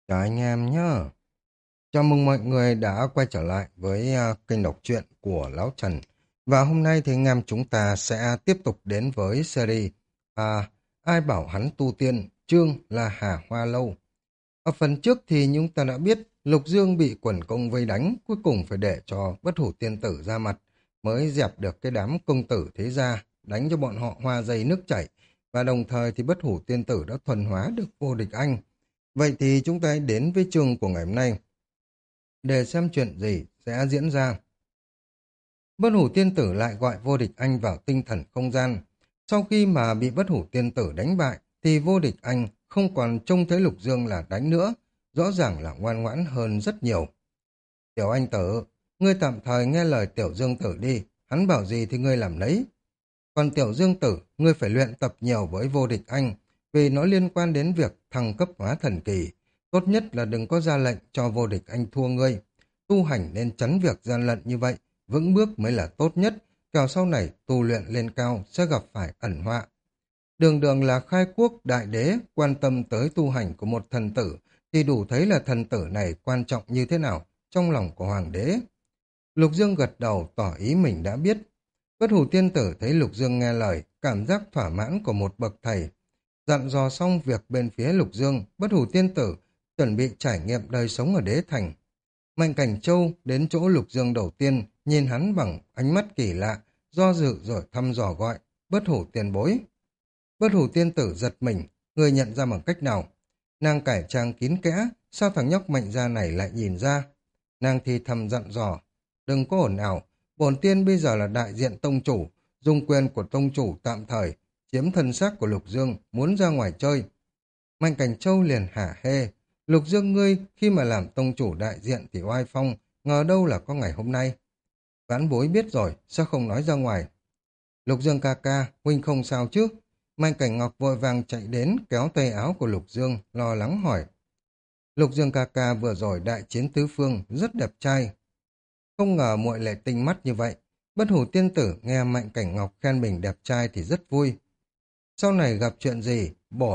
Chào anh em nhé. Chào mừng mọi người đã quay trở lại với kênh đọc truyện của Lão Trần. Và hôm nay thì anh em chúng ta sẽ tiếp tục đến với series Ai bảo hắn tu tiên, chương là Hà Hoa Lâu. Ở phần trước thì chúng ta đã biết Lục Dương bị quần công vây đánh, cuối cùng phải để cho Bất Hủ Tiên Tử ra mặt mới dẹp được cái đám công tử thế gia, đánh cho bọn họ hoa dây nước chảy. Và đồng thời thì Bất Hủ Tiên Tử đã thuần hóa được Vô Địch Anh. Vậy thì chúng ta hãy đến với chương của ngày hôm nay để xem chuyện gì sẽ diễn ra. Bất Hủ Tiên Tử lại gọi Vô Địch Anh vào tinh thần không gian. Sau khi mà bị Bất Hủ Tiên Tử đánh bại, thì Vô Địch Anh không còn trông thấy Lục Dương là đánh nữa, rõ ràng là ngoan ngoãn hơn rất nhiều. Tiểu Anh Tử, ngươi tạm thời nghe lời Tiểu Dương Tử đi, hắn bảo gì thì ngươi làm lấy. Còn Tiểu Dương Tử, ngươi phải luyện tập nhiều với Vô Địch Anh, vì nó liên quan đến việc thăng cấp hóa thần kỳ. Tốt nhất là đừng có ra lệnh cho Vô Địch Anh thua ngươi. Tu hành nên tránh việc gian lận như vậy, vững bước mới là tốt nhất, kẻo sau này tu luyện lên cao sẽ gặp phải ẩn họa. Đường đường là khai quốc đại đế quan tâm tới tu hành của một thần tử, thì đủ thấy là thần tử này quan trọng như thế nào trong lòng của hoàng đế. Lục Dương gật đầu tỏ ý mình đã biết. Bất Hủ Tiên Tử thấy Lục Dương nghe lời, cảm giác thỏa mãn của một bậc thầy. Dặn dò xong việc bên phía Lục Dương, Bất Hủ Tiên Tử chuẩn bị trải nghiệm đời sống ở đế thành. Mạnh Cảnh Châu đến chỗ Lục Dương đầu tiên, nhìn hắn bằng ánh mắt kỳ lạ, do dự rồi thăm dò gọi, Bất Hủ Tiền Bối. Bất Hủ Tiên Tử giật mình, người nhận ra bằng cách nào? Nàng cải trang kín kẽ, sao thằng nhóc Mạnh gia này lại nhìn ra? Nàng thì thầm dặn dò, đừng có ồn ào, bổn tiên bây giờ là đại diện tông chủ, dùng quyền của tông chủ tạm thời, chiếm thân xác của Lục Dương, muốn ra ngoài chơi. Mạnh Cảnh Châu liền hả hê, Lục Dương ngươi khi mà làm tông chủ đại diện thì oai phong, ngờ đâu là có ngày hôm nay. Vãn bối biết rồi, sao không nói ra ngoài? Lục Dương ca ca, huynh không sao chứ? Mạnh Cảnh Ngọc vội vàng chạy đến, kéo tay áo của Lục Dương, lo lắng hỏi. Lục Dương ca ca vừa rồi đại chiến tứ phương, rất đẹp trai. Không ngờ muội lại tinh mắt như vậy. Bất Hủ Tiên Tử nghe Mạnh Cảnh Ngọc khen mình đẹp trai thì rất vui. Sau này gặp chuyện gì,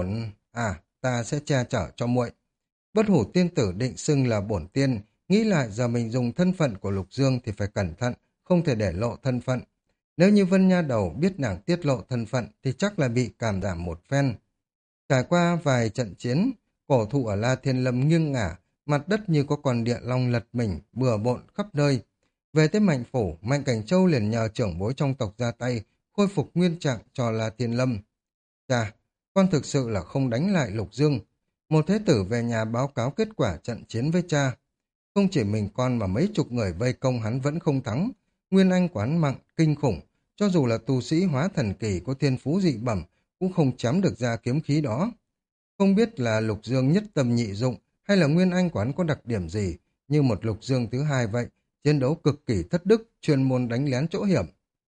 ta sẽ che chở cho muội. Bất Hủ Tiên Tử định xưng là bổn tiên, nghĩ lại giờ mình dùng thân phận của Lục Dương thì phải cẩn thận, không thể để lộ thân phận. Nếu như Vân Nha Đầu biết nàng tiết lộ thân phận thì chắc là bị cảm đảm một phen. Trải qua vài trận chiến, cổ thụ ở La Thiên Lâm nghiêng ngả, mặt đất như có con địa long lật mình, bừa bộn khắp nơi. Về tới Mạnh Phủ, Mạnh Cảnh Châu liền nhờ trưởng bối trong tộc ra tay, khôi phục nguyên trạng cho La Thiên Lâm. Chà, con thực sự là không đánh lại Lục Dương. Một thế tử về nhà báo cáo kết quả trận chiến với cha. Không chỉ mình con mà mấy chục người vây công hắn vẫn không thắng. Nguyên Anh quán mặn, kinh khủng. Cho dù là tu sĩ hóa thần kỳ có thiên phú dị bẩm, cũng không chém được ra kiếm khí đó. Không biết là Lục Dương nhất tâm nhị dụng hay là Nguyên Anh quán có đặc điểm gì, như một Lục Dương thứ hai vậy, chiến đấu cực kỳ thất đức, chuyên môn đánh lén chỗ hiểm.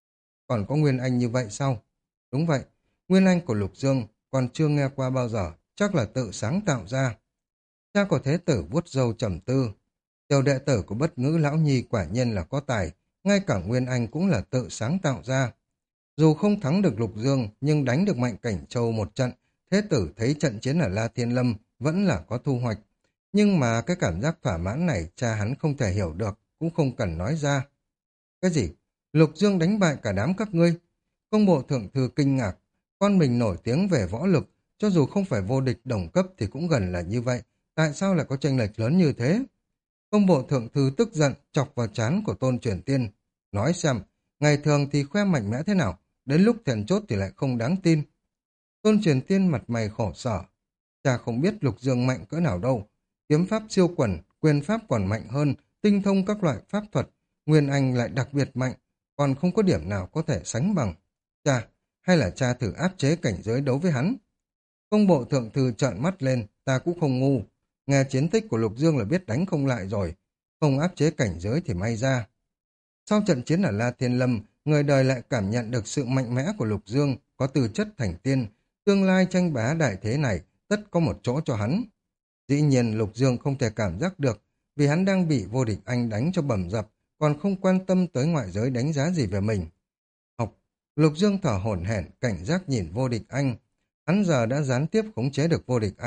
Còn có Nguyên Anh như vậy sao? Đúng vậy, Nguyên Anh của Lục Dương còn chưa nghe qua bao giờ, chắc là tự sáng tạo ra. Cha của Thế Tử vuốt râu trầm tư. Tiểu đệ tử của Bất Ngữ Lão Nhi quả nhiên là có tài, ngay cả Nguyên Anh cũng là tự sáng tạo ra. Dù không thắng được Lục Dương, nhưng đánh được Mạnh Cảnh Châu một trận, Thế Tử thấy trận chiến ở La Thiên Lâm vẫn là có thu hoạch. Nhưng mà cái cảm giác thỏa mãn này cha hắn không thể hiểu được, cũng không cần nói ra. Cái gì? Lục Dương đánh bại cả đám các ngươi? Công bộ thượng thư kinh ngạc, con mình nổi tiếng về võ lực, cho dù không phải vô địch đồng cấp thì cũng gần là như vậy, tại sao lại có chênh lệch lớn như thế? Công bộ thượng thư tức giận chọc vào trán của Tôn Truyền Tiên, nói xem, ngày thường thì khoe mạnh mẽ thế nào, đến lúc then chốt thì lại không đáng tin. Tôn Truyền Tiên mặt mày khổ sở, cha không biết Lục Dương mạnh cỡ nào đâu, kiếm pháp siêu quần, quyền pháp còn mạnh hơn, tinh thông các loại pháp thuật, Nguyên Anh lại đặc biệt mạnh, còn không có điểm nào có thể sánh bằng. Cha, hay là cha thử áp chế cảnh giới đấu với hắn? Công bộ thượng thư trợn mắt lên, ta cũng không ngu. Nghe chiến tích của Lục Dương là biết đánh không lại rồi. Không áp chế cảnh giới thì may ra. Sau trận chiến ở La Thiên Lâm, người đời lại cảm nhận được sự mạnh mẽ của Lục Dương, có tư chất thành tiên. Tương lai tranh bá đại thế này, tất có một chỗ cho hắn. Dĩ nhiên Lục Dương không thể cảm giác được, vì hắn đang bị Vô Địch Anh đánh cho bầm dập, còn không quan tâm tới ngoại giới đánh giá gì về mình. Học, Lục Dương thở hổn hển, cảnh giác nhìn Vô Địch Anh. Hắn giờ đã gián tiếp khống chế được Vô Địch Anh,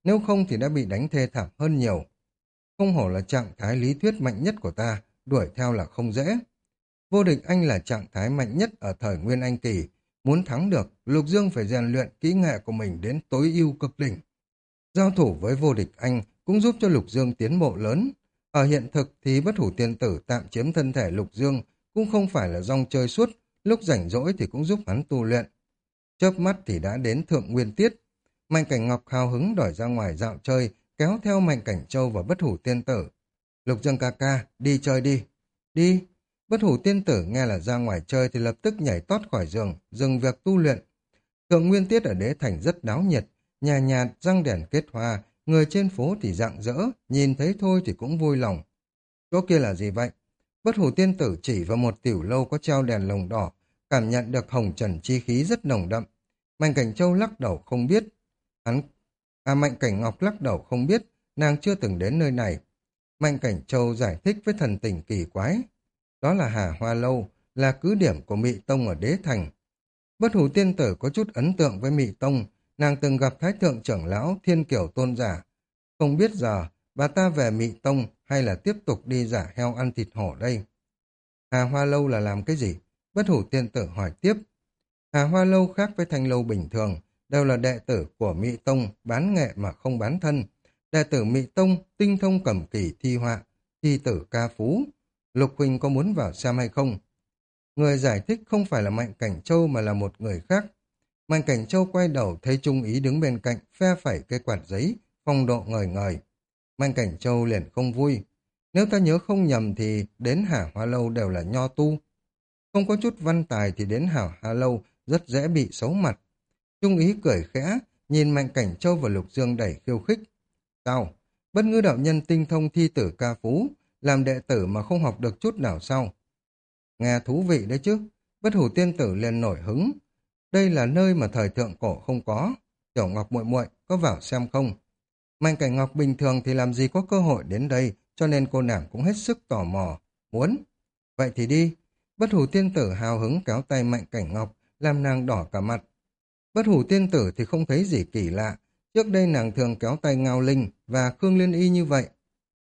nếu không thì đã bị đánh thê thảm hơn nhiều. Không hổ là trạng thái lý thuyết mạnh nhất của ta, đuổi theo là không dễ. Vô địch anh là trạng thái mạnh nhất ở thời Nguyên Anh kỳ. Muốn thắng được, Lục Dương phải rèn luyện kỹ nghệ của mình đến tối ưu cực đỉnh. Giao thủ với vô địch anh cũng giúp cho Lục Dương tiến bộ lớn. Ở hiện thực thì bất hủ tiên tử tạm chiếm thân thể Lục Dương cũng không phải là rong chơi suốt, lúc rảnh rỗi thì cũng giúp hắn tu luyện. Chớp mắt thì đã đến thượng nguyên tiết. Mạnh Cảnh Ngọc hào hứng đòi ra ngoài dạo chơi, kéo theo Mạnh Cảnh Châu và bất hủ tiên tử. Lục Dương ca ca, đi chơi đi. Đi. Bất hủ tiên tử nghe là ra ngoài chơi thì lập tức nhảy tót khỏi giường, dừng việc tu luyện. Thượng nguyên tiết ở đế thành rất náo nhiệt, nhà nhà răng đèn kết hoa, người trên phố thì rạng rỡ, nhìn thấy thôi thì cũng vui lòng. Chỗ kia là gì vậy? Bất hủ tiên tử chỉ vào một tiểu lâu có treo đèn lồng đỏ, cảm nhận được hồng trần chi khí rất nồng đậm. Mạnh Cảnh Châu lắc đầu không biết. Hắn, Mạnh Cảnh Ngọc lắc đầu không biết, nàng chưa từng đến nơi này. Mạnh Cảnh Châu giải thích với thần tình kỳ quái. Đó là Hà Hoa Lâu, là cứ điểm của Mị Tông ở Đế Thành. Bất hủ tiên tử có chút ấn tượng với Mị Tông, nàng từng gặp Thái Thượng trưởng lão Thiên Kiều Tôn giả. Không biết giờ, bà ta về Mị Tông hay là tiếp tục đi giả heo ăn thịt hổ đây? Hà Hoa Lâu là làm cái gì? Bất hủ tiên tử hỏi tiếp. Hà Hoa Lâu khác với Thanh Lâu bình thường, đều là đệ tử của Mị Tông, bán nghệ mà không bán thân. Đệ tử Mị Tông, tinh thông cẩm kỳ thi họa, thi tử ca phú. Lục Huynh có muốn vào xem hay không? Người giải thích không phải là Mạnh Cảnh Châu mà là một người khác. Mạnh Cảnh Châu quay đầu thấy Trung Ý đứng bên cạnh, phe phẩy cây quạt giấy, phong độ ngời ngời. Mạnh Cảnh Châu liền không vui. Nếu ta nhớ không nhầm thì đến Hà Hoa Lâu đều là nho tu. Không có chút văn tài thì đến Hà Hoa Lâu rất dễ bị xấu mặt. Trung Ý cười khẽ, nhìn Mạnh Cảnh Châu và Lục Dương đẩy khiêu khích. Sao? Bất ngư đạo nhân tinh thông thi tử ca phú, làm đệ tử mà không học được chút nào sao? Nghe thú vị đấy chứ. Bất hủ tiên tử liền nổi hứng. Đây là nơi mà thời thượng cổ không có. Tiểu Ngọc muội muội có vào xem không? Mạnh Cảnh Ngọc bình thường thì làm gì có cơ hội đến đây, cho nên cô nàng cũng hết sức tò mò. Muốn? Vậy thì đi. Bất hủ tiên tử hào hứng kéo tay Mạnh Cảnh Ngọc, làm nàng đỏ cả mặt. Bất hủ tiên tử thì không thấy gì kỳ lạ. Trước đây nàng thường kéo tay Ngao Linh và Khương Liên Y như vậy.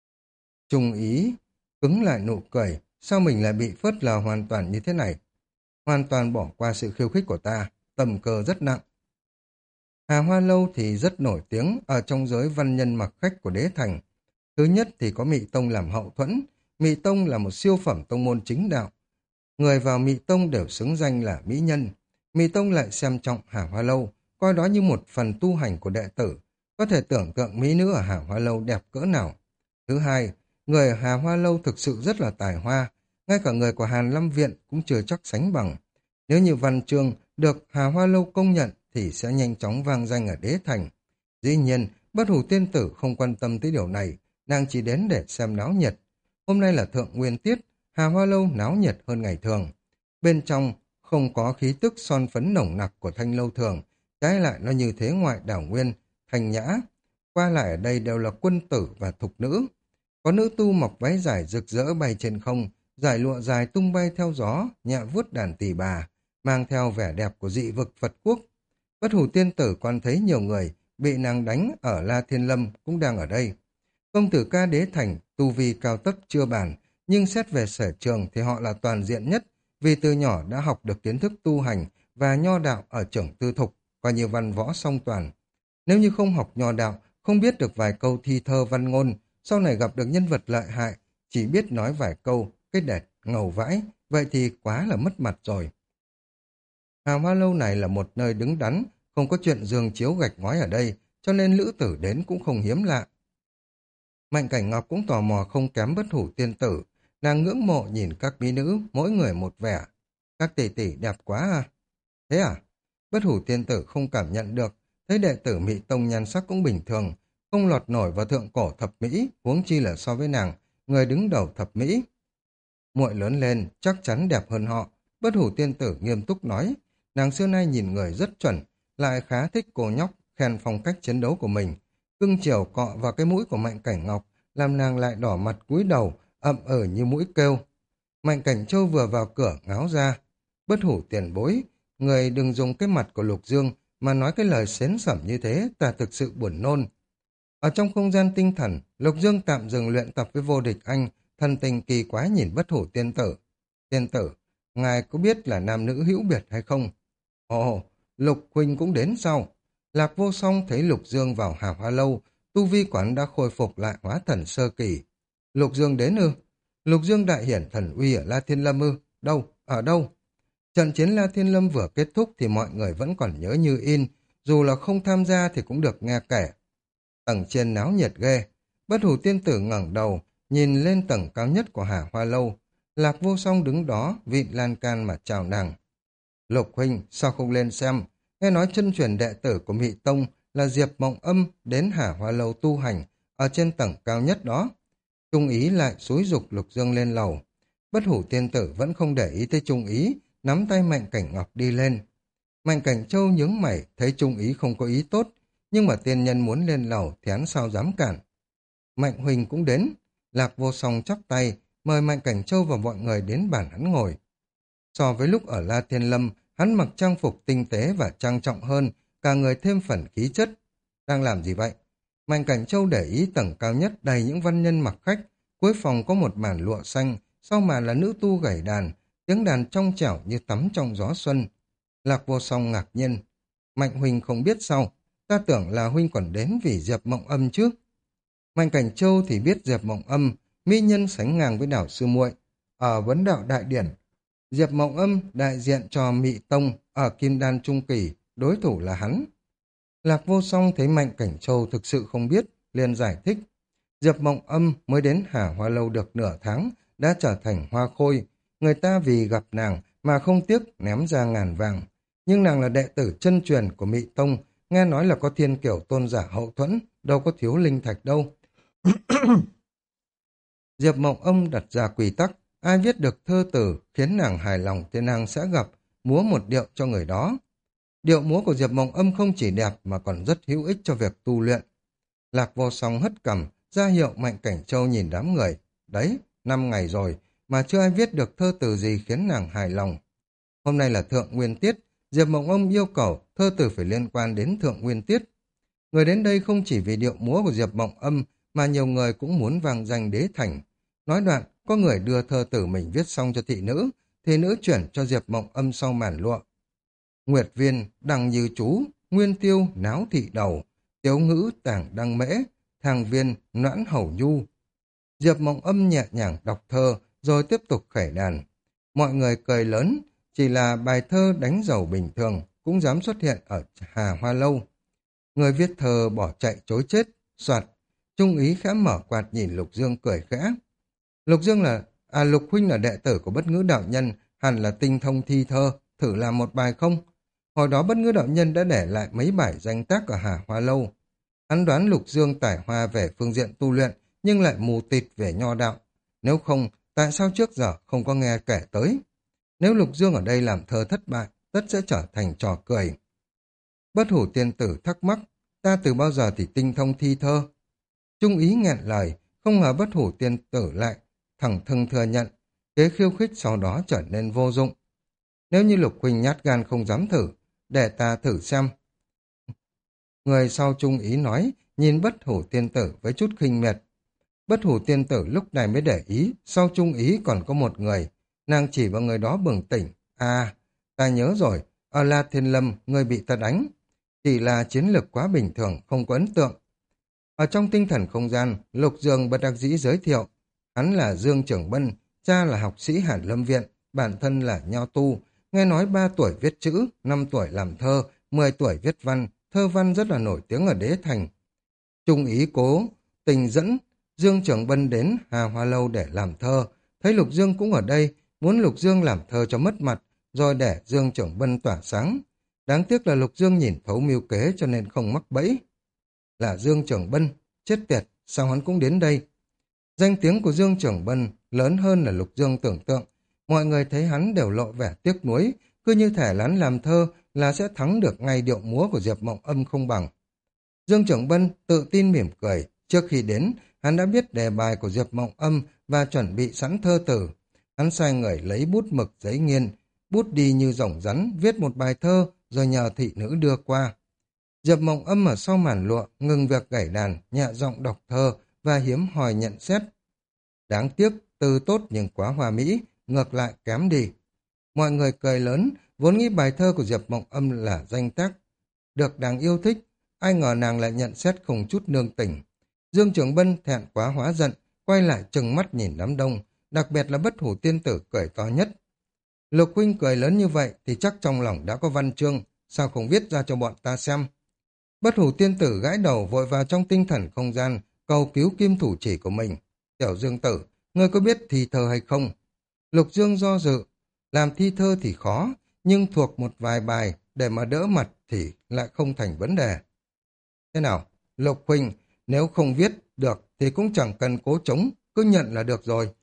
Trung Ý cứng lại nụ cười. Sao mình lại bị phớt lờ hoàn toàn như thế này? Hoàn toàn bỏ qua sự khiêu khích của ta, tầm cờ rất nặng. Hà Hoa Lâu thì rất nổi tiếng ở trong giới văn nhân mặc khách của Đế Thành. Thứ nhất thì có Mị Tông làm hậu thuẫn. Mị Tông là một siêu phẩm tông môn chính đạo. Người vào Mị Tông đều xứng danh là mỹ nhân. Mị Tông lại xem trọng Hà Hoa Lâu, coi đó như một phần tu hành của đệ tử. Có thể tưởng tượng mỹ nữ ở Hà Hoa Lâu đẹp cỡ nào. Thứ hai, người ở Hà Hoa Lâu thực sự rất là tài hoa. Ngay cả người của Hàn Lâm Viện cũng chưa chắc sánh bằng. Nếu như văn chương được Hà Hoa Lâu công nhận thì sẽ nhanh chóng vang danh ở Đế Thành. Dĩ nhiên, bất hủ tiên tử không quan tâm tới điều này, nàng chỉ đến để xem náo nhiệt. Hôm nay là thượng nguyên tiết, Hà Hoa Lâu náo nhiệt hơn ngày thường. Bên trong không có khí tức son phấn nồng nặc của thanh lâu thường, trái lại nó như thế ngoại đảo nguyên, thanh nhã. Qua lại ở đây đều là quân tử và thục nữ. Có nữ tu mặc váy dài rực rỡ bay trên không, dải lụa dài tung bay theo gió, nhẹ vuốt đàn tỳ bà, mang theo vẻ đẹp của dị vực Phật quốc. Bất hủ tiên tử quan thấy nhiều người bị nàng đánh ở La Thiên Lâm cũng đang ở đây. Công tử ca Đế Thành, tu vi cao cấp chưa bàn, nhưng xét về sở trường thì họ là toàn diện nhất, vì từ nhỏ đã học được kiến thức tu hành và nho đạo ở trưởng tư thục, coi như văn võ song toàn. Nếu như không học nho đạo, không biết được vài câu thi thơ văn ngôn, sau này gặp được nhân vật lợi hại, chỉ biết nói vài câu, cái đẹp, ngầu vãi, vậy thì quá là mất mặt rồi. Hà Hoa Lâu này là một nơi đứng đắn, không có chuyện giường chiếu gạch ngói ở đây, cho nên lữ tử đến cũng không hiếm lạ. Mạnh Cảnh Ngọc cũng tò mò không kém bất hủ tiên tử, nàng ngưỡng mộ nhìn các mỹ nữ, mỗi người một vẻ. Các tỷ tỷ đẹp quá à? Thế à? Bất hủ tiên tử không cảm nhận được, thấy đệ tử Mị Tông nhan sắc cũng bình thường, không lọt nổi vào thượng cổ thập mỹ, huống chi là so với nàng, người đứng đầu thập mỹ. Muội lớn lên, chắc chắn đẹp hơn họ, bất hủ tiên tử nghiêm túc nói. Nàng xưa nay nhìn người rất chuẩn, lại khá thích cô nhóc, khen phong cách chiến đấu của mình. Cưng chiều cọ vào cái mũi của Mạnh Cảnh Ngọc, làm nàng lại đỏ mặt cúi đầu, ậm như mũi kêu. Mạnh Cảnh Châu vừa vào cửa ngáo ra. Bất hủ tiền bối, người đừng dùng cái mặt của Lục Dương mà nói cái lời xến xẩm như thế, ta thực sự buồn nôn. Ở trong không gian tinh thần, Lục Dương tạm dừng luyện tập với Vô Địch Anh, thần tình kỳ quái nhìn Bất Hủ Tiên Tử. Tiên tử, ngài có biết là nam nữ hữu biệt hay không? Ồ, Lục Huynh cũng đến sau. Lạc Vô Song thấy Lục Dương vào Hà Hoa Lâu, tu vi quán đã khôi phục lại hóa thần sơ kỳ. Lục Dương đến ư? Lục Dương đại hiển thần uy ở La Thiên Lâm ư? Đâu? Ở đâu? Trận chiến La Thiên Lâm vừa kết thúc thì mọi người vẫn còn nhớ như in, dù là không tham gia thì cũng được nghe kể. Tầng trên náo nhiệt ghê. Bất Hủ Tiên Tử ngẩng đầu, nhìn lên tầng cao nhất của Hà Hoa Lâu. Lạc Vô Song đứng đó, vịn lan can mà chào nàng. Lục huynh, sao không lên xem? Nghe nói chân truyền đệ tử của Mị Tông là Diệp Mộng Âm đến Hà Hoa Lâu tu hành, ở trên tầng cao nhất đó. Trung Ý lại xúi giục Lục Dương lên lầu. Bất Hủ Tiên Tử vẫn không để ý tới Trung Ý, nắm tay Mạnh Cảnh Ngọc đi lên. Mạnh Cảnh Châu nhướng mày, thấy Trung Ý không có ý tốt, nhưng mà tiên nhân muốn lên lầu thì hắn sao dám cản. Mạnh Huỳnh cũng đến. Lạc Vô Song chắp tay, mời Mạnh Cảnh Châu và mọi người đến bàn hắn ngồi. So với lúc ở La Thiên Lâm, hắn mặc trang phục tinh tế và trang trọng hơn, cả người thêm phần khí chất. Đang làm gì vậy? Mạnh Cảnh Châu để ý tầng cao nhất đầy những văn nhân mặc khách, cuối phòng có một màn lụa xanh, sau màn là nữ tu gảy đàn, tiếng đàn trong trẻo như tắm trong gió xuân. Lạc Vô Song ngạc nhiên. Mạnh huynh không biết sao, ta tưởng là huynh còn đến vì Diệp Mộng Âm chứ. Mạnh Cảnh Châu thì biết Diệp Mộng Âm, mỹ nhân sánh ngang với đảo sư muội. Ở vấn đạo đại điển, Diệp Mộng Âm đại diện cho Mị Tông ở Kim Đan Trung Kỳ, đối thủ là hắn. Lạc Vô Song thấy Mạnh Cảnh Châu thực sự không biết, liền giải thích. Diệp Mộng Âm mới đến Hà Hoa Lâu được nửa tháng, đã trở thành hoa khôi. Người ta vì gặp nàng mà không tiếc ném ra ngàn vàng. Nhưng nàng là đệ tử chân truyền của Mị Tông, nghe nói là có thiên kiểu tôn giả hậu thuẫn, đâu có thiếu linh thạch đâu. Diệp Mộng Âm đặt ra quy tắc, ai viết được thơ từ khiến nàng hài lòng thì nàng sẽ gặp, múa một điệu cho người đó. Điệu múa của Diệp Mộng Âm không chỉ đẹp mà còn rất hữu ích cho việc tu luyện. Lạc Vô Song hất cằm, ra hiệu Mạnh Cảnh Châu nhìn đám người. Đấy, 5 ngày rồi, mà chưa ai viết được thơ từ gì khiến nàng hài lòng. Hôm nay là Thượng Nguyên Tiết, Diệp Mộng Âm yêu cầu thơ từ phải liên quan đến Thượng Nguyên Tiết. Người đến đây không chỉ vì điệu múa của Diệp Mộng Âm, mà nhiều người cũng muốn vang danh đế thành. Nói đoạn, có người đưa thơ tử mình viết xong cho thị nữ chuyển cho Diệp Mộng Âm sau màn lụa. Nguyệt viên, đằng như chú, nguyên tiêu, náo thị đầu, tiếu ngữ, tảng đăng mễ, thang viên, noãn hầu nhu. Diệp Mộng Âm nhẹ nhàng đọc thơ, rồi tiếp tục khẩy đàn. Mọi người cười lớn, chỉ là bài thơ đánh dầu bình thường, cũng dám xuất hiện ở Hà Hoa Lâu. Người viết thơ bỏ chạy chối chết, soạt. Trung Ý khẽ mở quạt nhìn Lục Dương cười khẽ. Lục huynh là đệ tử của Bất Ngữ đạo nhân, hẳn là tinh thông thi thơ, thử làm một bài không? Hồi đó Bất Ngữ đạo nhân đã để lại mấy bài danh tác ở Hà Hoa Lâu. Hắn đoán Lục Dương tải hoa về phương diện tu luyện, nhưng lại mù tịt về nho đạo. Nếu không, tại sao trước giờ không có nghe kể tới? Nếu Lục Dương ở đây làm thơ thất bại, tất sẽ trở thành trò cười. Bất Hủ Tiên Tử thắc mắc, ta từ bao giờ thì tinh thông thi thơ? Trung Ý nghẹn lời, không ngờ Bất Hủ Tiên Tử lại thẳng thừng thừa nhận, kế khiêu khích sau đó trở nên vô dụng. Nếu như Lục huynh nhát gan không dám thử, để ta thử xem. Người sau Trung Ý nói, nhìn Bất Hủ Tiên Tử với chút khinh miệt. Bất Hủ Tiên Tử lúc này mới để ý, sau Trung Ý còn có một người. Nàng chỉ vào người đó bừng tỉnh. À, ta nhớ rồi, ở La Thiên Lâm, người bị ta đánh. Chỉ là chiến lược quá bình thường, không có ấn tượng. Ở trong tinh thần không gian, Lục Dương bất đắc dĩ giới thiệu. Hắn là Dương Trưởng Bân, cha là học sĩ Hàn Lâm Viện, bản thân là nho tu. Nghe nói 3 tuổi viết chữ, 5 tuổi làm thơ, 10 tuổi viết văn, thơ văn rất là nổi tiếng ở đế thành. Trung Ý cố tình dẫn Dương Trưởng Bân đến Hà Hoa Lâu để làm thơ. Thấy Lục Dương cũng ở đây, muốn Lục Dương làm thơ cho mất mặt, rồi để Dương Trưởng Bân tỏa sáng. Đáng tiếc là Lục Dương nhìn thấu mưu kế cho nên không mắc bẫy. Là Dương Trưởng Bân, chết tiệt, sao hắn cũng đến đây? Danh tiếng của Dương Trưởng Bân lớn hơn là Lục Dương tưởng tượng. Mọi người thấy hắn đều lộ vẻ tiếc nuối, cứ như thể hắn làm thơ là sẽ thắng được ngay điệu múa của Diệp Mộng Âm không bằng. Dương Trưởng Bân tự tin mỉm cười, trước khi đến, hắn đã biết đề bài của Diệp Mộng Âm và chuẩn bị sẵn thơ từ. Hắn sai người lấy bút mực giấy nghiên, bút đi như rồng rắn, viết một bài thơ rồi nhờ thị nữ đưa qua. Diệp Mộng Âm ở sau màn lụa, ngừng việc gảy đàn, nhẹ giọng đọc thơ và hiếm hoi nhận xét. Đáng tiếc, từ tốt nhưng quá hoa mỹ, ngược lại kém đi. Mọi người cười lớn, vốn nghĩ bài thơ của Diệp Mộng Âm là danh tác được đáng yêu thích, ai ngờ nàng lại nhận xét không chút nương tình. Dương Trường Bân thẹn quá hóa giận, quay lại trừng mắt nhìn đám đông, đặc biệt là Bất Hủ Tiên Tử cười to nhất. Lục huynh cười lớn như vậy thì chắc trong lòng đã có văn chương, sao không viết ra cho bọn ta xem. Bất Hủ Tiên Tử gãi đầu vội vào trong tinh thần không gian, cầu cứu kim thủ chỉ của mình. Tiểu Dương Tử, ngươi có biết thi thơ hay không? Lục Dương do dự, làm thi thơ thì khó, nhưng thuộc một vài bài để mà đỡ mặt thì lại không thành vấn đề. Thế nào, Lục huynh, nếu không viết được thì cũng chẳng cần cố chống, cứ nhận là được rồi.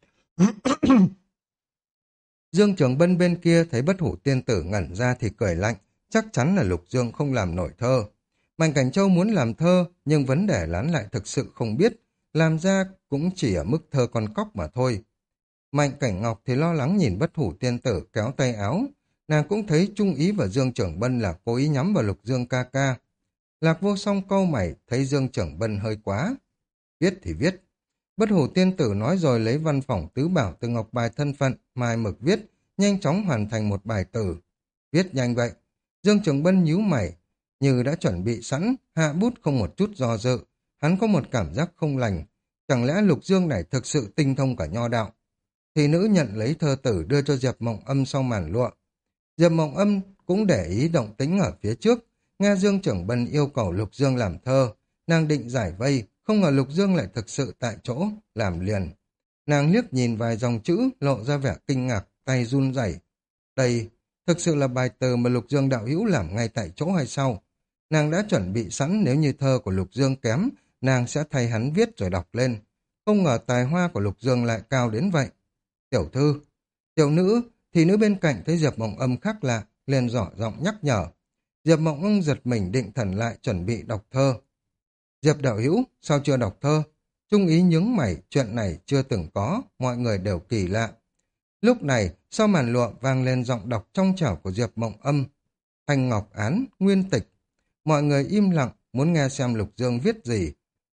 Dương Trường Bân bên kia thấy Bất Hủ Tiên Tử ngẩn ra thì cười lạnh, chắc chắn là Lục Dương không làm nổi thơ. Mạnh Cảnh Châu muốn làm thơ, nhưng vấn đề lán lại thực sự không biết, làm ra cũng chỉ ở mức thơ con cóc mà thôi. Mạnh Cảnh Ngọc thì lo lắng nhìn Bất Hủ Tiên Tử kéo tay áo, nàng cũng thấy Trung Ý và Dương Trưởng Bân là cố ý nhắm vào Lục Dương ca ca. Lạc Vô Song cau mày, thấy Dương Trưởng Bân hơi quá. Viết thì viết. Bất Hủ Tiên Tử nói rồi lấy văn phỏng tứ bảo từ ngọc bài thân phận, mai mực viết, nhanh chóng hoàn thành một bài tử. Viết nhanh vậy. Dương Trường Bân nhíu mày, như đã chuẩn bị sẵn, hạ bút không một chút do dự. Hắn có một cảm giác không lành. Chẳng lẽ Lục Dương này thực sự tinh thông cả nho đạo? Thì nữ nhận lấy thơ tử đưa cho Diệp Mộng Âm sau màn lụa. Diệp Mộng Âm cũng để ý động tĩnh ở phía trước. Nghe Dương Trưởng Bân yêu cầu Lục Dương làm thơ. Nàng định giải vây, không ngờ Lục Dương lại thực sự tại chỗ, làm liền. Nàng liếc nhìn vài dòng chữ, lộ ra vẻ kinh ngạc, tay run rẩy. Đây, thực sự là bài từ mà Lục Dương đạo hữu làm ngay tại chỗ hay sao? Nàng đã chuẩn bị sẵn nếu như thơ của Lục Dương kém, nàng sẽ thay hắn viết rồi đọc lên. Không ngờ tài hoa của Lục Dương lại cao đến vậy. Tiểu thư, tiểu nữ, thì nữ bên cạnh thấy Diệp Mộng Âm khác lạ, liền rõ giọng nhắc nhở. Diệp Mộng Âm giật mình định thần lại chuẩn bị đọc thơ. Diệp đạo hữu, sao chưa đọc thơ? Trung Ý nhướng mày, chuyện này chưa từng có, mọi người đều kỳ lạ. Lúc này, sau màn lụa vang lên giọng đọc trong trẻo của Diệp Mộng Âm. Thanh Ngọc Án, Nguyên Tịch. Mọi người im lặng, muốn nghe xem Lục Dương viết gì.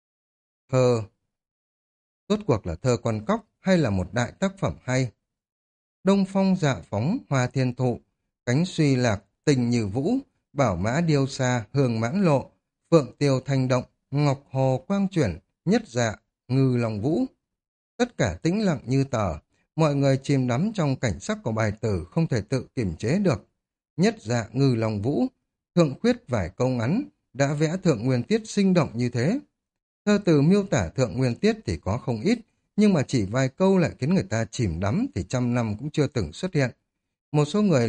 Thơ. Rốt cuộc là thơ con cóc hay là một đại tác phẩm hay? Đông phong dạ phóng, hoa thiên thụ, cánh suy lạc, tình như vũ, bảo mã điêu xa, hương mãn lộ, phượng tiêu thanh động, ngọc hồ quang chuyển, nhất dạ, ngư lòng vũ. Tất cả tĩnh lặng như tờ, mọi người chìm đắm trong cảnh sắc của bài tử không thể tự kiềm chế được. Nhất dạ ngư lòng vũ, thượng khuyết vài câu ngắn, đã vẽ thượng nguyên tiết sinh động như thế. Thơ từ miêu tả thượng nguyên tiết thì có không ít, nhưng mà chỉ vài câu lại khiến người ta chìm đắm thì trăm năm cũng chưa từng xuất hiện. Một số người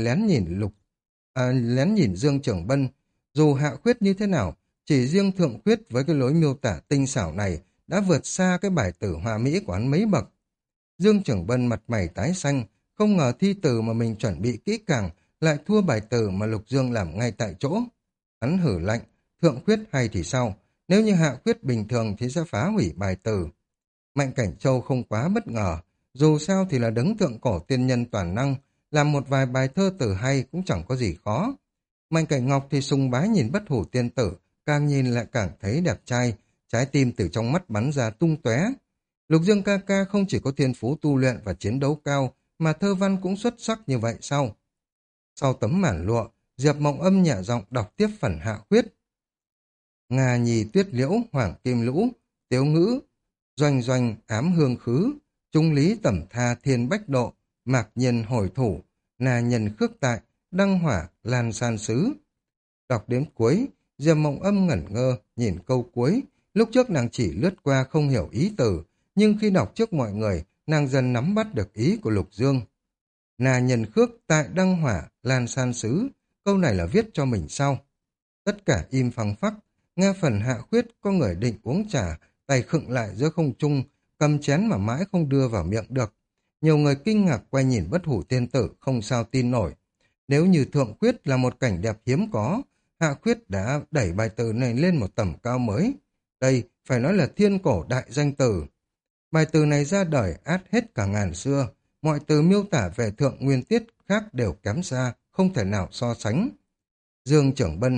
lén nhìn Dương Trưởng Bân, dù hạ khuyết như thế nào, chỉ riêng thượng khuyết với cái lối miêu tả tinh xảo này đã vượt xa cái bài tử hoa mỹ của hắn mấy bậc. Dương Trưởng Bân mặt mày tái xanh, không ngờ thi từ mà mình chuẩn bị kỹ càng lại thua bài từ mà Lục Dương làm ngay tại chỗ. Hắn hử lạnh, thượng khuyết hay thì sao? Nếu như hạ khuyết bình thường thì sẽ phá hủy bài từ. Mạnh Cảnh Châu không quá bất ngờ, dù sao thì là đấng thượng cổ tiên nhân toàn năng, làm một vài bài thơ tử hay cũng chẳng có gì khó. Mạnh Cảnh Ngọc thì sùng bái nhìn Bất Hủ Tiên Tử, càng nhìn lại càng thấy đẹp trai, trái tim từ trong mắt bắn ra tung tóe. Lục Dương ca ca không chỉ có thiên phú tu luyện và chiến đấu cao, mà thơ văn cũng xuất sắc như vậy sao? Sau tấm màn lụa, Diệp Mộng Âm nhẹ giọng đọc tiếp phần hạ khuyết. Ngà nhì tuyết liễu, hoàng kim lũ, tiếu ngữ, doanh doanh ám hương khứ, trung lý tẩm tha thiên bách độ, mạc nhiên hồi thủ, nà nhân khước tại, đăng hỏa, lan san xứ. Đọc đến cuối, Diệp Mộng Âm ngẩn ngơ, nhìn câu cuối. Lúc trước nàng chỉ lướt qua không hiểu ý từ, nhưng khi đọc trước mọi người, nàng dần nắm bắt được ý của Lục Dương. Nà nhân khước tại đăng hỏa, lan san xứ. Câu này là viết cho mình sao? Tất cả im phăng phắc, nghe phần hạ khuyết có người định uống trà, tay khựng lại giữa không trung, cầm chén mà mãi không đưa vào miệng được. Nhiều người kinh ngạc quay nhìn Bất Hủ Tiên Tử không sao tin nổi. Nếu như thượng khuyết là một cảnh đẹp hiếm có, hạ khuyết đã đẩy bài từ này lên một tầm cao mới. Đây phải nói là thiên cổ đại danh từ. Bài từ này ra đời át hết cả ngàn xưa, mọi từ miêu tả về thượng nguyên tiết khác đều kém xa, không thể nào so sánh. Dương Trưởng Bân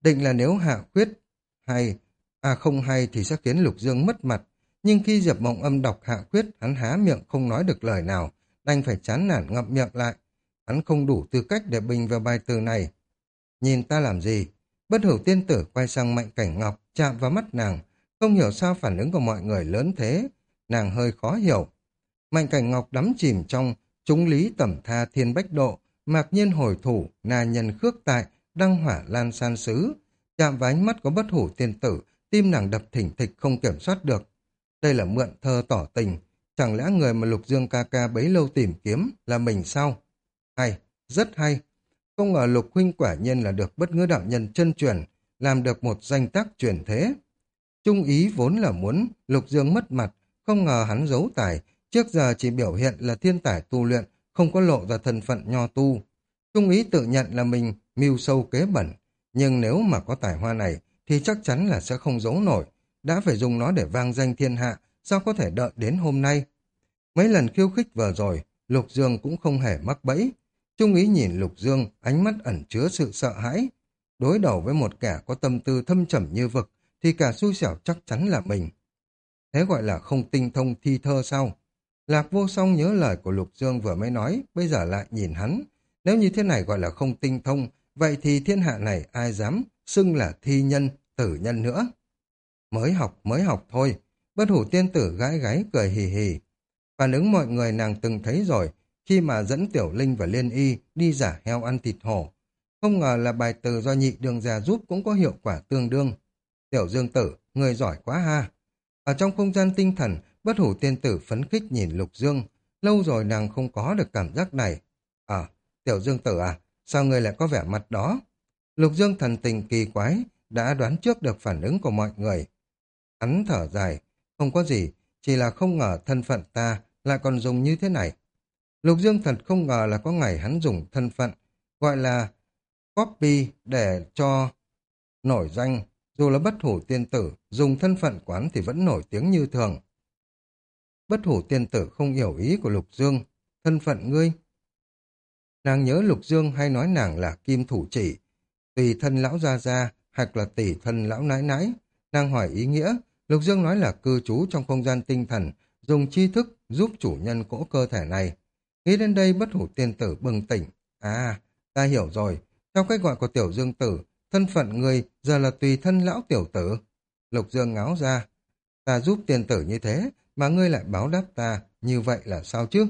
Định là nếu hạ quyết hay, không hay thì sẽ khiến Lục Dương mất mặt. Nhưng khi Diệp Mộng Âm đọc hạ quyết, hắn há miệng không nói được lời nào, đành phải chán nản ngậm miệng lại. Hắn không đủ tư cách để bình vào bài từ này. Nhìn ta làm gì? Bất Hủ tiên tử quay sang Mạnh Cảnh Ngọc, chạm vào mắt nàng. Không hiểu sao phản ứng của mọi người lớn thế. Nàng hơi khó hiểu. Mạnh Cảnh Ngọc đắm chìm trong chúng lý tẩm tha thiên bách độ, mạc nhiên hồi thủ, na nhân khước tại, đăng hỏa lan san xứ. Chạm vào ánh mắt của Bất Hủ tiên tử, tim nàng đập thình thịch không kiểm soát được. Đây là mượn thơ tỏ tình. Chẳng lẽ người mà Lục Dương ca ca bấy lâu tìm kiếm là mình sao? Hay, rất hay. Không ngờ Lục huynh quả nhiên là được Bất Ngữ đạo nhân chân truyền, làm được một danh tác truyền thế. Trung ý vốn là muốn Lục Dương mất mặt, không ngờ hắn giấu tài, trước giờ chỉ biểu hiện là thiên tài tu luyện, không có lộ ra thân phận nho tu. Trung ý tự nhận là mình mưu sâu kế bẩn, nhưng nếu mà có tài hoa này thì chắc chắn là sẽ không giấu nổi, đã phải dùng nó để vang danh thiên hạ, sao có thể đợi đến hôm nay. Mấy lần khiêu khích vừa rồi, Lục Dương cũng không hề mắc bẫy. Trung ý nhìn Lục Dương, ánh mắt ẩn chứa sự sợ hãi. Đối đầu với một kẻ có tâm tư thâm trầm như vực, thì cả xui xẻo chắc chắn là mình. Thế gọi là không tinh thông thi thơ sao? Lạc Vô Song nhớ lời của Lục Dương vừa mới nói, bây giờ lại nhìn hắn. Nếu như thế này gọi là không tinh thông, vậy thì thiên hạ này ai dám xưng là thi nhân, tử nhân nữa. Mới học thôi. Bất Hủ tiên tử gái gáy cười hì hì. Phản ứng mọi người nàng từng thấy rồi, khi mà dẫn Tiểu Linh và Liên Y đi giả heo ăn thịt hổ. Không ngờ là bài từ do nhị đường già giúp cũng có hiệu quả tương đương. Tiểu Dương tử, người giỏi quá ha. Ở trong không gian tinh thần, Bất Hủ tiên tử phấn khích nhìn Lục Dương. Lâu rồi nàng không có được cảm giác này. Tiểu Dương tử à, sao ngươi lại có vẻ mặt đó? Lục Dương thần tình kỳ quái, đã đoán trước được phản ứng của mọi người. Hắn thở dài, không có gì, chỉ là không ngờ thân phận ta lại còn dùng như thế này. Lục Dương thật không ngờ là có ngày hắn dùng thân phận, gọi là copy để cho nổi danh. Dù là Bất Hủ tiên tử, dùng thân phận quán thì vẫn nổi tiếng như thường. Bất Hủ tiên tử không hiểu ý của Lục Dương. Thân phận ngươi? Nàng nhớ Lục Dương hay nói nàng là Kim Thủ Chỉ, tùy thân lão gia gia, hoặc là tỷ thân lão nãi nãi. Nàng hỏi ý nghĩa, Lục Dương nói là cư trú trong không gian tinh thần, dùng tri thức giúp chủ nhân cỗ cơ thể này. Nghĩ đến đây Bất Hủ tiên tử bừng tỉnh. Ta hiểu rồi. Theo cách gọi của Tiểu Dương tử, thân phận người giờ là tùy thân lão tiểu tử. Lục Dương ngáo ra. Ta giúp tiên tử như thế, mà ngươi lại báo đáp ta, như vậy là sao chứ?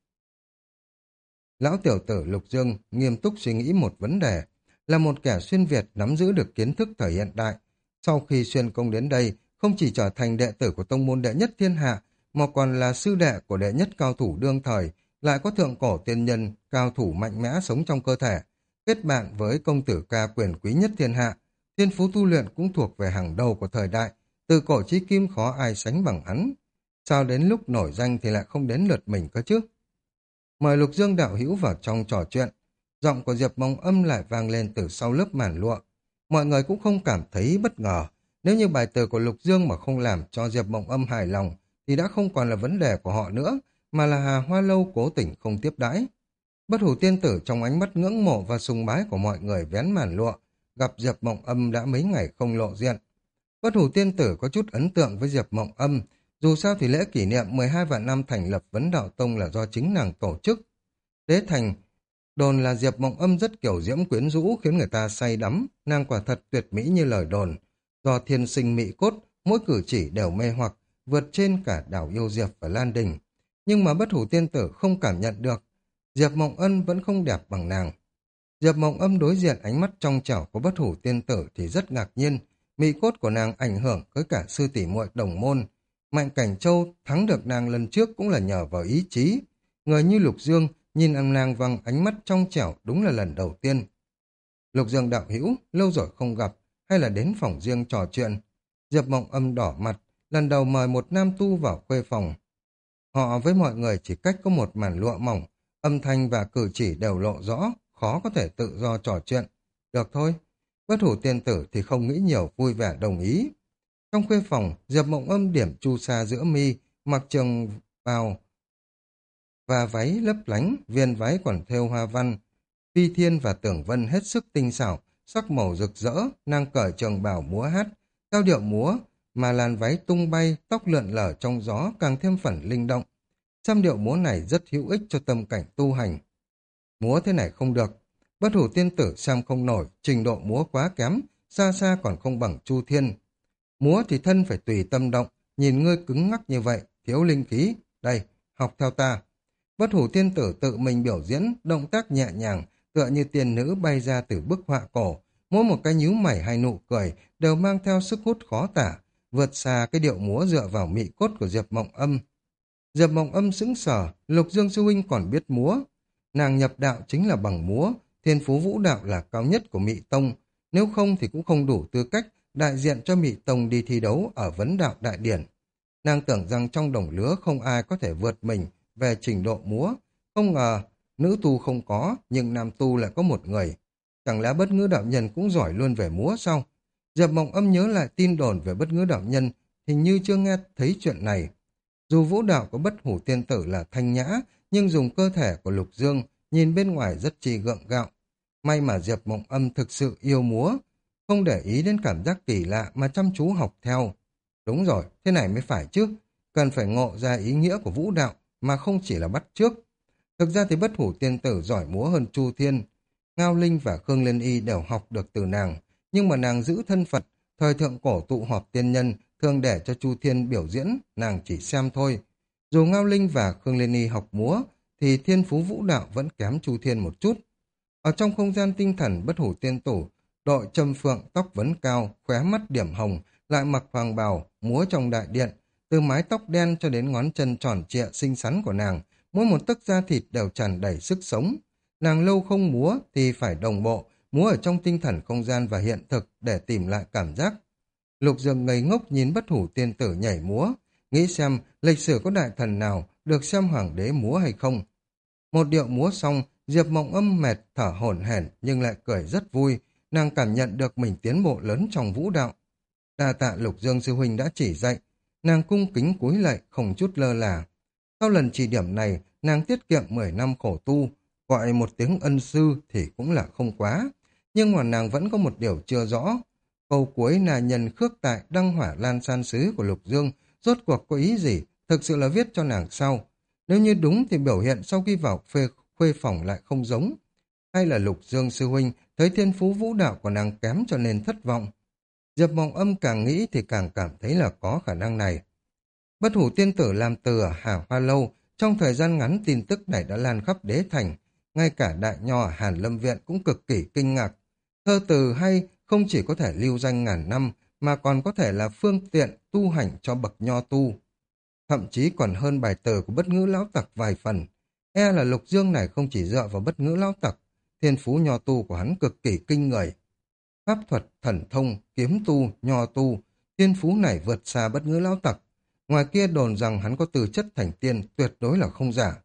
Lão tiểu tử Lục Dương nghiêm túc suy nghĩ một vấn đề. Là một kẻ xuyên Việt nắm giữ được kiến thức thời hiện đại. Sau khi xuyên công đến đây, không chỉ trở thành đệ tử của tông môn đệ nhất thiên hạ, mà còn là sư đệ của đệ nhất cao thủ đương thời, lại có thượng cổ tiên nhân, cao thủ mạnh mẽ sống trong cơ thể. Kết bạn với công tử ca quyền quý nhất thiên hạ, thiên phú tu luyện cũng thuộc về hàng đầu của thời đại, từ cổ chí kim khó ai sánh bằng hắn. Sao đến lúc nổi danh thì lại không đến lượt mình cơ chứ? Mời Lục Dương đạo hữu vào trong trò chuyện. Giọng của Diệp Mộng Âm lại vang lên từ sau lớp màn lụa. Mọi người cũng không cảm thấy bất ngờ. Nếu như bài từ của Lục Dương mà không làm cho Diệp Mộng Âm hài lòng, thì đã không còn là vấn đề của họ nữa, mà là Hà Hoa Lâu cố tình không tiếp đãi. Bất Hủ tiên tử trong ánh mắt ngưỡng mộ và sùng bái của mọi người vén màn lụa, gặp Diệp Mộng Âm đã mấy ngày không lộ diện. Bất Hủ tiên tử có chút ấn tượng với Diệp Mộng Âm, dù sao thì lễ kỷ niệm 12 vạn năm thành lập Vấn Đạo Tông là do chính nàng tổ chức. Đế thành đồn là Diệp Mộng Âm rất kiểu diễm quyến rũ, khiến người ta say đắm, nàng quả thật tuyệt mỹ như lời đồn. Do thiên sinh mỹ cốt, mỗi cử chỉ đều mê hoặc, vượt trên cả Đào Yêu Diệp và Lan Đình. Nhưng mà Bất Hủ tiên tử không cảm nhận được, Diệp Mộng Ân vẫn không đẹp bằng nàng. Diệp Mộng Âm đối diện ánh mắt trong trẻo của Bất Hủ tiên tử thì rất ngạc nhiên, mỹ cốt của nàng ảnh hưởng tới cả sư tỷ muội đồng môn. Mạnh Cảnh Châu thắng được nàng lần trước cũng là nhờ vào ý chí. Người như Lục Dương nhìn nàng bằng ánh mắt trong trẻo đúng là lần đầu tiên. Lục Dương đạo hữu, lâu rồi không gặp, hay là đến phòng riêng trò chuyện. Diệp Mộng Âm đỏ mặt, lần đầu mời một nam tu vào khuê phòng. Họ với mọi người chỉ cách có một màn lụa mỏng, âm thanh và cử chỉ đều lộ rõ, khó có thể tự do trò chuyện. Được thôi. Bất Hủ tiên tử thì không nghĩ nhiều, vui vẻ đồng ý. Trong khuê phòng, Diệp Mộng Âm điểm chu sa giữa mi, mặc trường bào và váy lấp lánh, viên váy còn thêu hoa văn. Phi Thiên và Tưởng Vân hết sức tinh xảo, sắc màu rực rỡ, nàng cởi trường bào múa hát, theo điệu múa mà làn váy tung bay, tóc lượn lờ trong gió càng thêm phần linh động. Xem điệu múa này rất hữu ích cho tâm cảnh tu hành. Múa thế này không được. Bất hủ tiên tử xem không nổi, trình độ múa quá kém, xa xa còn không bằng Chu Thiên. Múa thì thân phải tùy tâm động, nhìn ngươi cứng ngắc như vậy, thiếu linh khí. Đây, học theo ta. Bất hủ tiên tử tự mình biểu diễn, động tác nhẹ nhàng, tựa như tiên nữ bay ra từ bức họa cổ. Mỗi một cái nhíu mày hay nụ cười đều mang theo sức hút khó tả, vượt xa cái điệu múa dựa vào mị cốt của Diệp Mộng Âm. Diệp Mộng Âm sững sờ, Lục Dương sư huynh còn biết múa. Nàng nhập đạo chính là bằng múa, thiên phú vũ đạo là cao nhất của Mị Tông, nếu không thì cũng không đủ tư cách đại diện cho Mị Tông đi thi đấu ở vấn đạo đại điển. Nàng tưởng rằng trong đồng lứa không ai có thể vượt mình về trình độ múa, không ngờ nữ tu không có, nhưng nam tu lại có một người. Chẳng lẽ Bất Ngữ đạo nhân cũng giỏi luôn về múa sao? Diệp Mộng Âm nhớ lại tin đồn về Bất Ngữ đạo nhân, hình như chưa nghe thấy chuyện này. Dù vũ đạo của Bất Hủ tiên tử là thanh nhã, nhưng dùng cơ thể của Lục Dương, nhìn bên ngoài rất chi gượng gạo. May mà Diệp Mộng Âm thực sự yêu múa, không để ý đến cảm giác kỳ lạ mà chăm chú học theo. Đúng rồi, thế này mới phải chứ. Cần phải ngộ ra ý nghĩa của vũ đạo, mà không chỉ là bắt chước. Thực ra thì Bất Hủ tiên tử giỏi múa hơn Chu Thiên. Ngao Linh và Khương Liên Y đều học được từ nàng, nhưng mà nàng giữ thân phận, thời thượng cổ tụ họp tiên nhân, thường để cho Chu Thiên biểu diễn, nàng chỉ xem thôi. Dù Ngao Linh và Khương Liên Y học múa, thì thiên phú vũ đạo vẫn kém Chu Thiên một chút. Ở trong không gian tinh thần Bất Hủ tiên tử, đội Trâm Phượng tóc vấn cao, khóe mắt điểm hồng, lại mặc hoàng bào, múa trong đại điện, từ mái tóc đen cho đến ngón chân tròn trịa xinh xắn của nàng, mỗi một tấc da thịt đều tràn đầy sức sống. Nàng lâu không múa thì phải đồng bộ, múa ở trong tinh thần không gian và hiện thực để tìm lại cảm giác. Lục Dương ngây ngốc nhìn Bất Hủ tiên tử nhảy múa, nghĩ xem lịch sử có đại thần nào được xem hoàng đế múa hay không. Một điệu múa xong, Diệp Mộng Âm mệt thở hổn hển nhưng lại cười rất vui, nàng cảm nhận được mình tiến bộ lớn trong vũ đạo. Đa tạ Lục Dương sư huynh đã chỉ dạy, nàng cung kính cúi lạy không chút lơ là. Sau lần chỉ điểm này, nàng tiết kiệm 10 năm khổ tu, gọi một tiếng ân sư thì cũng là không quá. Nhưng mà nàng vẫn có một điều chưa rõ. Câu cuối là nhân khước tại đăng hỏa lan san sứ của Lục Dương, rốt cuộc có ý gì, thực sự là viết cho nàng sao? Nếu như đúng thì biểu hiện sau khi vào khuê phòng lại không giống. Hay là Lục Dương sư huynh thấy thiên phú vũ đạo của nàng kém cho nên thất vọng? Diệp Mộng Âm càng nghĩ thì càng cảm thấy là có khả năng này. Bất Hủ tiên tử làm từ ở Hà Hoa Lâu, trong thời gian ngắn tin tức này đã lan khắp đế thành. Ngay cả đại nho ở Hàn Lâm Viện cũng cực kỳ kinh ngạc. Thơ từ hay không chỉ có thể lưu danh ngàn năm, mà còn có thể là phương tiện tu hành cho bậc nho tu. Thậm chí còn hơn bài từ của Bất Ngữ lão tặc vài phần. E là Lục Dương này không chỉ dựa vào Bất Ngữ lão tặc, thiên phú nho tu của hắn cực kỳ kinh người. Pháp thuật, thần thông, kiếm tu, nho tu, thiên phú này vượt xa Bất Ngữ lão tặc. Ngoài kia đồn rằng hắn có tư chất thành tiên, tuyệt đối là không giả.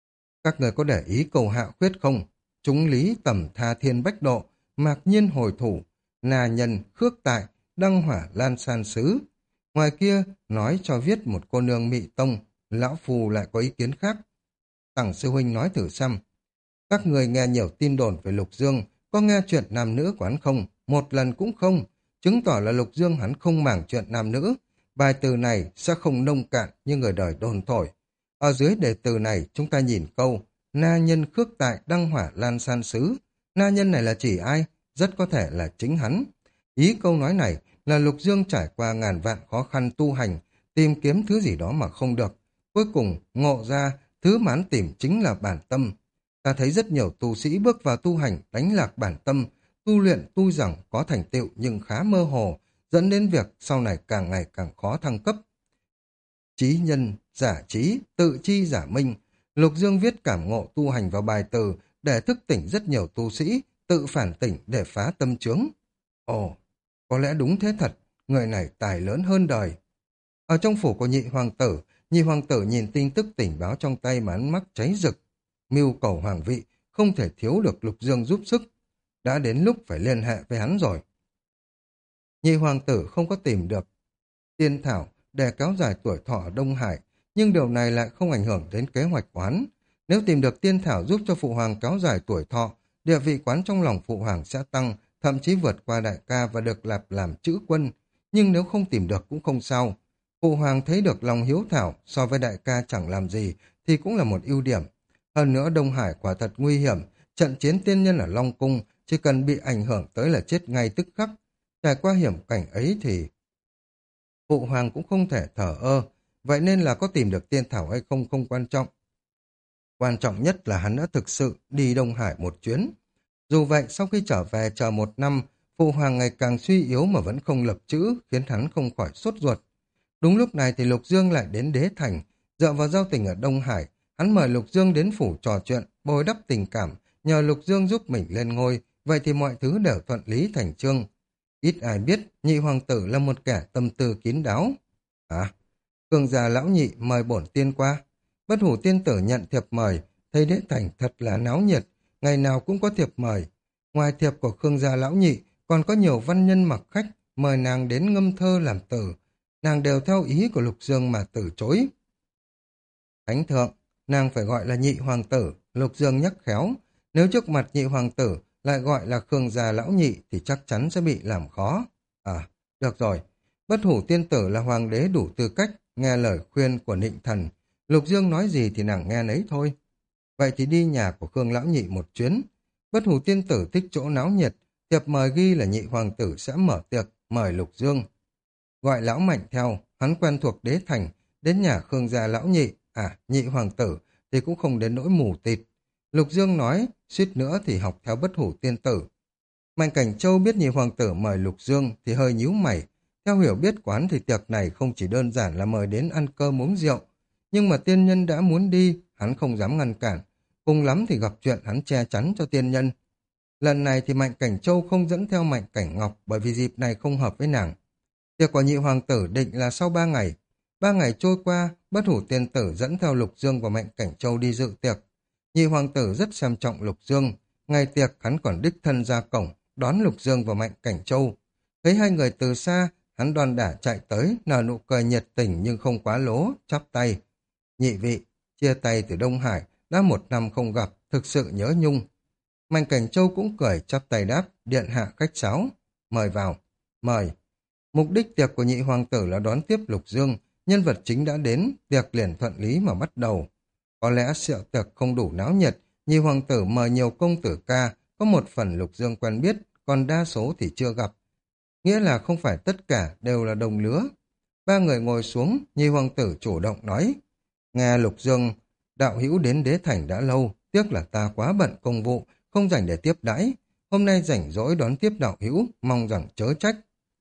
Các người có để ý câu hạ khuyết không? Chúng lý tầm tha thiên bách độ, mạc nhiên hồi thủ, nà nhân, khước tại, đăng hỏa lan san sứ. Ngoài kia nói cho viết một cô nương Mị Tông, lão phù lại có ý kiến khác. Tằng sư huynh nói thử xem. Các người nghe nhiều tin đồn về Lục Dương, có nghe chuyện nam nữ của hắn không? Một lần cũng không, chứng tỏ là Lục Dương hắn không màng chuyện nam nữ. Bài từ này sẽ không nông cạn như người đời đồn thổi. Ở dưới đề từ này chúng ta nhìn câu na nhân khước tại đăng hỏa lan san sứ. Na nhân này là chỉ ai? Rất có thể là chính hắn. Ý câu nói này là Lục Dương trải qua ngàn vạn khó khăn tu hành, tìm kiếm thứ gì đó mà không được. Cuối cùng ngộ ra thứ mà hắn tìm chính là bản tâm. Ta thấy rất nhiều tu sĩ bước vào tu hành đánh lạc bản tâm, tu luyện tu rằng có thành tựu nhưng khá mơ hồ, dẫn đến việc sau này càng ngày càng khó thăng cấp. Trí nhân, giả trí, tự chi giả minh. Lục Dương viết cảm ngộ tu hành vào bài từ để thức tỉnh rất nhiều tu sĩ, tự phản tỉnh để phá tâm chướng. Ồ, có lẽ đúng thế thật, người này tài lớn hơn đời. Ở trong phủ của nhị hoàng tử nhìn tin tức tình báo trong tay mà hắn mắt cháy rực. Mưu cầu hoàng vị, không thể thiếu được Lục Dương giúp sức. Đã đến lúc phải liên hệ với hắn rồi. Nhị hoàng tử không có tìm được tiên thảo để kéo dài tuổi thọ ở Đông Hải, nhưng điều này lại không ảnh hưởng đến kế hoạch của hắn. Nếu tìm được tiên thảo giúp cho phụ hoàng kéo dài tuổi thọ, địa vị quán trong lòng phụ hoàng sẽ tăng, thậm chí vượt qua đại ca và được lạp làm chữ quân. Nhưng nếu không tìm được cũng không sao. Phụ hoàng thấy được lòng hiếu thảo so với đại ca chẳng làm gì thì cũng là một ưu điểm. Hơn nữa Đông Hải quả thật nguy hiểm, trận chiến tiên nhân ở Long Cung chỉ cần bị ảnh hưởng tới là chết ngay tức khắc. Trải qua hiểm cảnh ấy thì phụ hoàng cũng không thể thở ơ, vậy nên là có tìm được tiên thảo hay không không quan trọng. Quan trọng nhất là hắn đã thực sự đi Đông Hải một chuyến. Dù vậy, sau khi trở về chờ 1 năm, phụ hoàng ngày càng suy yếu mà vẫn không lập chữ, khiến hắn không khỏi sốt ruột. Đúng lúc này thì Lục Dương lại đến Đế Thành, dựa vào giao tình ở Đông Hải, hắn mời Lục Dương đến phủ trò chuyện, bồi đắp tình cảm, nhờ Lục Dương giúp mình lên ngôi, vậy thì mọi thứ đều thuận lý thành chương. Ít ai biết, nhị hoàng tử là một kẻ tâm tư kín đáo. À, cường già lão nhị mời bổn tiên qua. Bất hủ tiên tử nhận thiệp mời, thấy Đế Thành thật là náo nhiệt, ngày nào cũng có thiệp mời. Ngoài thiệp của Khương gia lão nhị, còn có nhiều văn nhân mặc khách mời nàng đến ngâm thơ làm tử. Nàng đều theo ý của Lục Dương mà từ chối. Thánh thượng, nàng phải gọi là nhị hoàng tử, Lục Dương nhắc khéo. Nếu trước mặt nhị hoàng tử lại gọi là Khương gia lão nhị thì chắc chắn sẽ bị làm khó. À, được rồi. Bất hủ tiên tử là hoàng đế đủ tư cách, nghe lời khuyên của Nịnh Thần. Lục Dương nói gì thì nàng nghe nấy thôi. Vậy thì đi nhà của Khương lão nhị một chuyến. Bất hủ tiên tử thích chỗ náo nhiệt, thiệp mời ghi là nhị hoàng tử sẽ mở tiệc, mời Lục Dương. Gọi lão Mạnh theo, hắn quen thuộc Đế Thành, đến nhà Khương gia lão nhị, nhị hoàng tử, thì cũng không đến nỗi mù tịt. Lục Dương nói, suýt nữa thì học theo bất hủ tiên tử. Mạnh Cảnh Châu biết nhị hoàng tử mời Lục Dương thì hơi nhíu mày. Theo hiểu biết quán thì tiệc này không chỉ đơn giản là mời đến ăn cơm uống rượu, nhưng mà tiên nhân đã muốn đi, hắn không dám ngăn cản. Cùng lắm thì gặp chuyện hắn che chắn cho tiên nhân. Lần này thì Mạnh Cảnh Châu không dẫn theo Mạnh Cảnh Ngọc bởi vì dịp này không hợp với nàng. Tiệc của nhị hoàng tử định là sau 3 ngày. 3 ngày trôi qua, bất hủ tiên tử dẫn theo Lục Dương và Mạnh Cảnh Châu đi dự tiệc. Nhị hoàng tử rất xem trọng Lục Dương. Ngày tiệc hắn còn đích thân ra cổng, đón Lục Dương và Mạnh Cảnh Châu. Thấy hai người từ xa, hắn đoan đả chạy tới, nở nụ cười nhiệt tình nhưng không quá lố, chắp tay. Nhị vị, chia tay từ Đông Hải, đã 1 năm không gặp, thực sự nhớ nhung. Mạnh Cảnh Châu cũng cười chắp tay đáp, điện hạ khách sáo. Mời vào, mời. Mục đích tiệc của nhị hoàng tử là đón tiếp Lục Dương, nhân vật chính đã đến, tiệc liền thuận lý mà bắt đầu. Có lẽ sự tiệc không đủ náo nhiệt, nhị hoàng tử mời nhiều công tử ca, có một phần Lục Dương quen biết, còn đa số thì chưa gặp. Nghĩa là không phải tất cả đều là đồng lứa. 3 người ngồi xuống, nhị hoàng tử chủ động nói. Nghe Lục Dương, đạo hữu đến Đế Thành đã lâu, tiếc là ta quá bận công vụ, không rảnh để tiếp đãi. Hôm nay rảnh rỗi đón tiếp đạo hữu, mong rằng chớ trách.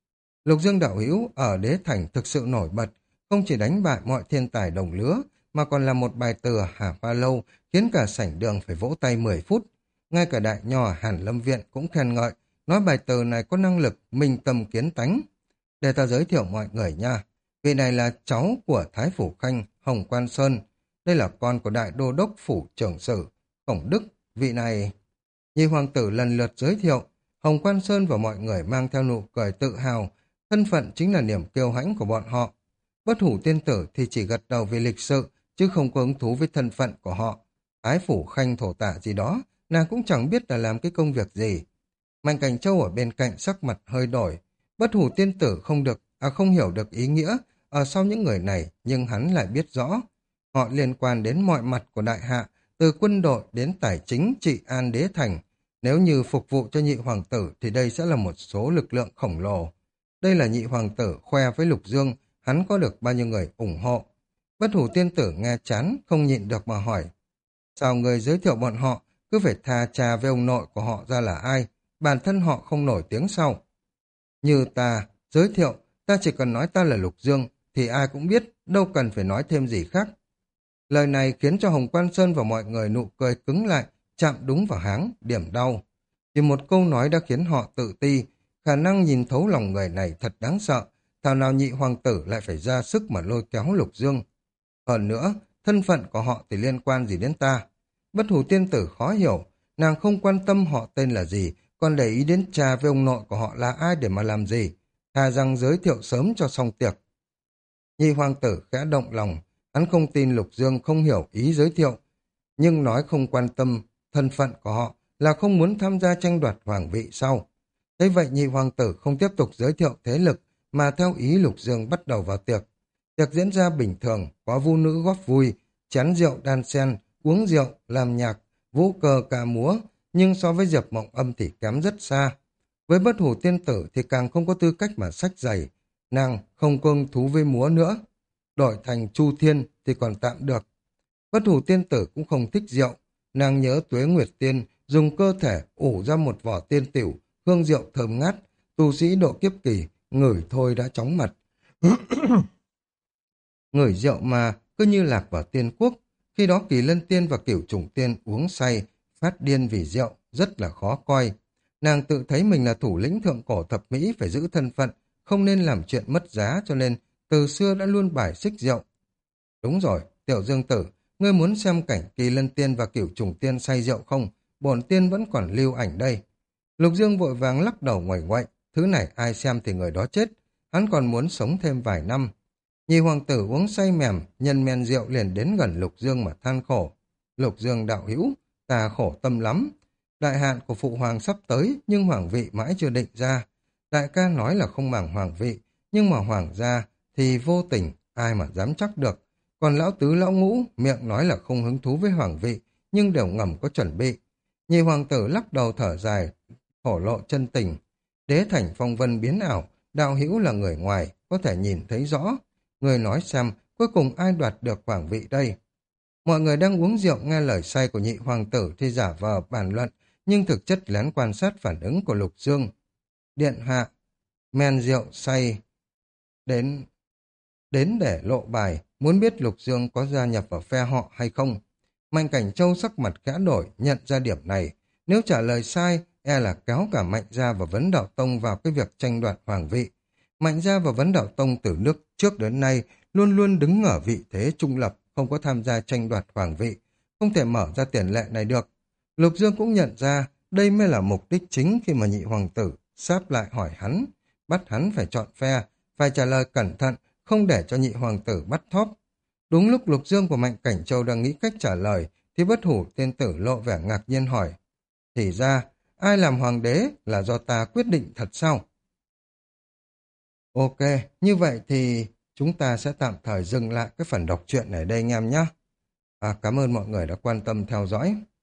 Lục Dương đạo hữu ở Đế Thành thực sự nổi bật, không chỉ đánh bại mọi thiên tài đồng lứa, mà còn là một bài từ Hà Pha Lâu, khiến cả sảnh đường phải vỗ tay 10 phút. Ngay cả đại nho ở Hàn Lâm Viện cũng khen ngợi, nói bài từ này có năng lực, minh tâm kiến tánh. Để ta giới thiệu mọi người nha. Vị này là cháu của Thái Phủ Khanh, Hồng Quan Sơn. Đây là con của Đại Đô Đốc Phủ Trưởng Sử, Khổng Đức. Vị này... Nhị hoàng tử lần lượt giới thiệu, Hồng Quan Sơn và mọi người mang theo nụ cười tự hào, thân phận chính là niềm kiêu hãnh của bọn họ. Bất hủ tiên tử thì chỉ gật đầu về lịch sự, chứ không có hứng thú với thân phận của họ. Thái Phủ Khanh thổ tả gì đó, nàng cũng chẳng biết là làm cái công việc gì. Mạnh Cảnh Châu ở bên cạnh sắc mặt hơi đổi. Bất hủ tiên tử không hiểu được ý nghĩa ở sau những người này, nhưng hắn lại biết rõ. Họ liên quan đến mọi mặt của đại hạ, từ quân đội đến tài chính, trị an Đế Thành. Nếu như phục vụ cho nhị hoàng tử thì đây sẽ là một số lực lượng khổng lồ. Đây là nhị hoàng tử khoe với Lục Dương, hắn có được bao nhiêu người ủng hộ. Bất hủ tiên tử nghe chán, không nhịn được mà hỏi. Sao người giới thiệu bọn họ, cứ phải thà trà với ông nội của họ ra là ai, bản thân họ không nổi tiếng sau. Như ta, giới thiệu, ta chỉ cần nói ta là Lục Dương, thì ai cũng biết, đâu cần phải nói thêm gì khác. Lời này khiến cho Hồng Quan Sơn và mọi người nụ cười cứng lại, chạm đúng vào háng, điểm đau. Chỉ một câu nói đã khiến họ tự ti, khả năng nhìn thấu lòng người này thật đáng sợ, thảo nào nhị hoàng tử lại phải ra sức mà lôi kéo Lục Dương. Hơn nữa, thân phận của họ thì liên quan gì đến ta? Bất hủ tiên tử khó hiểu, nàng không quan tâm họ tên là gì, còn để ý đến cha với ông nội của họ là ai để mà làm gì, thà rằng giới thiệu sớm cho xong tiệc. Nhị hoàng tử khẽ động lòng, hắn không tin Lục Dương không hiểu ý giới thiệu, nhưng nói không quan tâm thân phận của họ là không muốn tham gia tranh đoạt hoàng vị sau. Thế vậy nhị hoàng tử không tiếp tục giới thiệu thế lực, mà theo ý Lục Dương bắt đầu vào tiệc. Tiệc diễn ra bình thường, có vũ nữ góp vui, chén rượu đan sen, uống rượu, làm nhạc, vũ cờ ca múa, nhưng so với Diệp Mộng Âm thì kém rất xa. Với bất hủ tiên tử thì càng không có tư cách mà xách giày, nàng không có hứng thú với múa nữa. Đổi thành Chu Thiên thì còn tạm được. Bất hủ tiên tử cũng không thích rượu, nàng nhớ Tuế Nguyệt Tiên dùng cơ thể ủ ra một vỏ tiên tiểu, hương rượu thơm ngát, tu sĩ độ kiếp kỳ, ngửi thôi đã chóng mặt. Ngửi rượu mà cứ như lạc vào tiên quốc. Khi đó Kỳ Lân Tiên và Cửu Trùng Tiên uống say, phát điên vì rượu, rất là khó coi. Nàng tự thấy mình là thủ lĩnh thượng cổ thập mỹ, phải giữ thân phận, không nên làm chuyện mất giá, cho nên từ xưa đã luôn bài xích rượu. Đúng rồi, Tiểu Dương Tử, ngươi muốn xem cảnh Kỳ Lân Tiên và Cửu Trùng Tiên say rượu không? Bổn tiên vẫn còn lưu ảnh đây. Lục Dương vội vàng lắc đầu nguẩy nguậy, thứ này ai xem thì người đó chết, hắn còn muốn sống thêm vài năm. Nhị hoàng tử uống say mềm, nhân men rượu liền đến gần Lục Dương mà than khổ. Lục Dương đạo hữu, ta khổ tâm lắm. Đại hạn của phụ hoàng sắp tới, nhưng hoàng vị mãi chưa định ra. Đại ca nói là không màng hoàng vị, nhưng mà hoàng gia thì vô tình, ai mà dám chắc được. Còn lão tứ lão ngũ, miệng nói là không hứng thú với hoàng vị, nhưng đều ngầm có chuẩn bị. Nhị hoàng tử lắc đầu thở dài, thổ lộ chân tình. Đế thành phong vân biến ảo, đạo hữu là người ngoài, có thể nhìn thấy rõ. Người nói xem, cuối cùng ai đoạt được hoàng vị đây? Mọi người đang uống rượu nghe lời say của nhị hoàng tử thì giả vờ bàn luận, nhưng thực chất lén quan sát phản ứng của Lục Dương. Điện hạ, men rượu say, đến đến để lộ bài, muốn biết Lục Dương có gia nhập vào phe họ hay không. Mạnh Cảnh Châu sắc mặt khẽ đổi, nhận ra điểm này. Nếu trả lời sai, e là kéo cả Mạnh Gia và Vấn Đạo Tông vào cái việc tranh đoạt hoàng vị. Mạnh Gia và Vấn Đạo Tông từ nước trước đến nay luôn luôn đứng ở vị thế trung lập, không có tham gia tranh đoạt hoàng vị, không thể mở ra tiền lệ này được. Lục Dương cũng nhận ra đây mới là mục đích chính khi mà nhị hoàng tử sáp lại hỏi hắn, bắt hắn phải chọn phe, phải trả lời cẩn thận, không để cho nhị hoàng tử bắt thóp. Đúng lúc Lục Dương và Mạnh Cảnh Châu đang nghĩ cách trả lời, thì bất hủ tiên tử lộ vẻ ngạc nhiên hỏi, thì ra, ai làm hoàng đế là do ta quyết định thật sao? Ok, như vậy thì chúng ta sẽ tạm thời dừng lại cái phần đọc truyện ở đây anh em nhé. Cảm ơn mọi người đã quan tâm theo dõi.